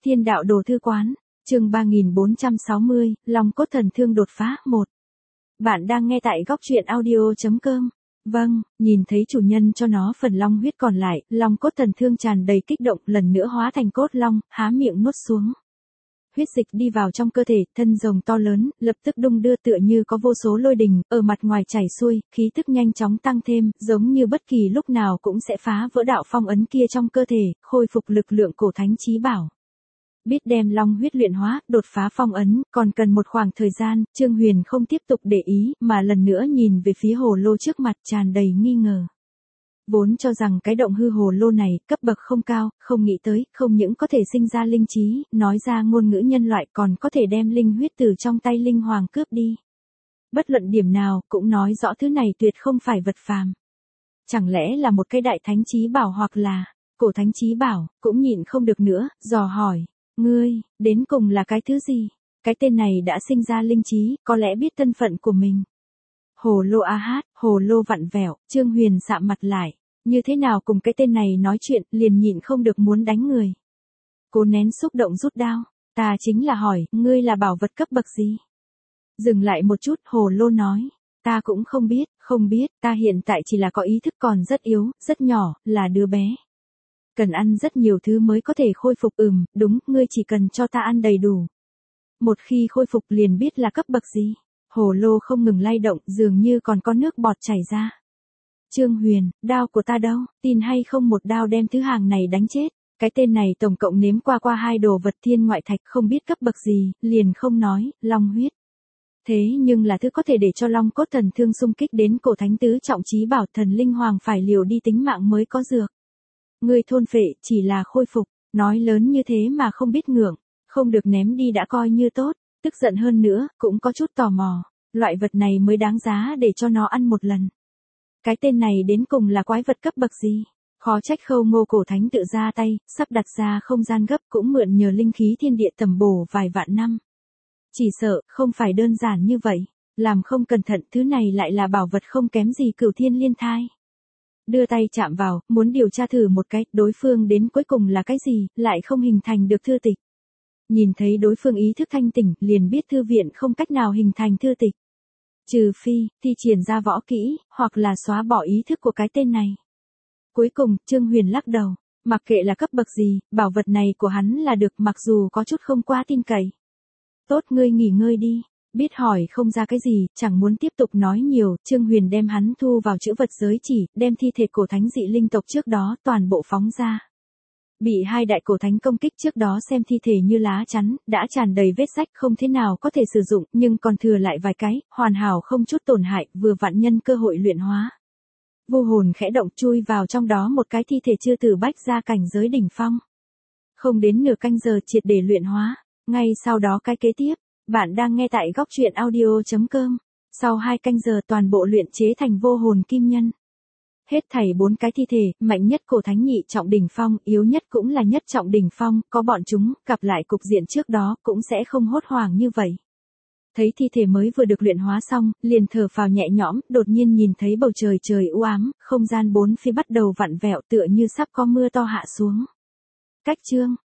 Thiên đạo đồ thư quán, chương 3460, Long cốt thần thương đột phá 1. Bạn đang nghe tại góc truyện audio.com. Vâng, nhìn thấy chủ nhân cho nó phần long huyết còn lại, long cốt thần thương tràn đầy kích động, lần nữa hóa thành cốt long, há miệng nuốt xuống. Huyết dịch đi vào trong cơ thể, thân rồng to lớn, lập tức đung đưa tựa như có vô số lôi đình, ở mặt ngoài chảy xuôi, khí tức nhanh chóng tăng thêm, giống như bất kỳ lúc nào cũng sẽ phá vỡ đạo phong ấn kia trong cơ thể, khôi phục lực lượng cổ thánh chí bảo. Biết đem long huyết luyện hóa, đột phá phong ấn, còn cần một khoảng thời gian, Trương Huyền không tiếp tục để ý, mà lần nữa nhìn về phía hồ lô trước mặt tràn đầy nghi ngờ. Vốn cho rằng cái động hư hồ lô này, cấp bậc không cao, không nghĩ tới, không những có thể sinh ra linh trí, nói ra ngôn ngữ nhân loại còn có thể đem linh huyết từ trong tay linh hoàng cướp đi. Bất luận điểm nào, cũng nói rõ thứ này tuyệt không phải vật phàm. Chẳng lẽ là một cái đại thánh chí bảo hoặc là, cổ thánh chí bảo, cũng nhịn không được nữa, dò hỏi. Ngươi, đến cùng là cái thứ gì? Cái tên này đã sinh ra linh trí, có lẽ biết thân phận của mình. Hồ lô a hát, hồ lô vặn vẹo, Trương Huyền sạm mặt lại. Như thế nào cùng cái tên này nói chuyện, liền nhịn không được muốn đánh người. Cố nén xúc động rút đao. Ta chính là hỏi, ngươi là bảo vật cấp bậc gì? Dừng lại một chút, hồ lô nói. Ta cũng không biết, ta hiện tại chỉ là có ý thức còn rất yếu, rất nhỏ, là đứa bé. Cần ăn rất nhiều thứ mới có thể khôi phục. Đúng, ngươi chỉ cần cho ta ăn đầy đủ. Một khi khôi phục liền biết là cấp bậc gì. Hồ lô không ngừng lay động, dường như còn có nước bọt chảy ra. Trương Huyền, đao của ta đâu, tin hay không một đao đem thứ hàng này đánh chết. Cái tên này tổng cộng nếm qua hai đồ vật thiên ngoại thạch không biết cấp bậc gì, liền không nói, long huyết. Thế nhưng là thứ có thể để cho long cốt thần thương xung kích đến cổ thánh tứ trọng chí bảo, thần linh hoàng phải liều đi tính mạng mới có dược. Ngươi thôn phệ chỉ là khôi phục, nói lớn như thế mà không biết ngượng, không được ném đi đã coi như tốt, tức giận hơn nữa, cũng có chút tò mò, loại vật này mới đáng giá để cho nó ăn một lần. Cái tên này đến cùng là quái vật cấp bậc gì? Khó trách Khâu Ngô cổ thánh tự ra tay, sắp đặt ra không gian gấp cũng mượn nhờ linh khí thiên địa tầm bổ vài vạn năm. Chỉ sợ, không phải đơn giản như vậy, làm không cẩn thận thứ này lại là bảo vật không kém gì Cửu Thiên Liên Thai. Đưa tay chạm vào, muốn điều tra thử một cái, đối phương đến cuối cùng là cái gì, lại không hình thành được thư tịch. Nhìn thấy đối phương ý thức thanh tỉnh, liền biết thư viện không cách nào hình thành thư tịch. Trừ phi, thi triển ra võ kỹ, hoặc là xóa bỏ ý thức của cái tên này. Cuối cùng, Trương Huyền lắc đầu, mặc kệ là cấp bậc gì, bảo vật này của hắn là được, mặc dù có chút không quá tin cậy. Tốt, ngươi nghỉ ngơi đi. Biết hỏi không ra cái gì, chẳng muốn tiếp tục nói nhiều, Trương Huyền đem hắn thu vào chữ vật giới chỉ, đem thi thể cổ thánh dị linh tộc trước đó toàn bộ phóng ra. Bị hai đại cổ thánh công kích trước đó xem thi thể như lá chắn, đã tràn đầy vết rách không thế nào có thể sử dụng, nhưng còn thừa lại vài cái, hoàn hảo không chút tổn hại, vừa vặn nhân cơ hội luyện hóa. Vô hồn khẽ động chui vào trong đó một cái thi thể chưa từ bách ra cảnh giới đỉnh phong. Không đến nửa canh giờ triệt để luyện hóa, ngay sau đó cái kế tiếp. Bạn đang nghe tại góc truyện audio.com. Sau 2 canh giờ toàn bộ luyện chế thành vô hồn kim nhân. Hết thảy 4 cái thi thể, mạnh nhất cổ thánh nhị trọng đỉnh phong, yếu nhất cũng là nhất trọng đỉnh phong, có bọn chúng, gặp lại cục diện trước đó, cũng sẽ không hốt hoảng như vậy. Thấy thi thể mới vừa được luyện hóa xong, liền thở phào nhẹ nhõm, đột nhiên nhìn thấy bầu trời u ám, không gian bốn phía bắt đầu vặn vẹo tựa như sắp có mưa to hạ xuống. Cách chương,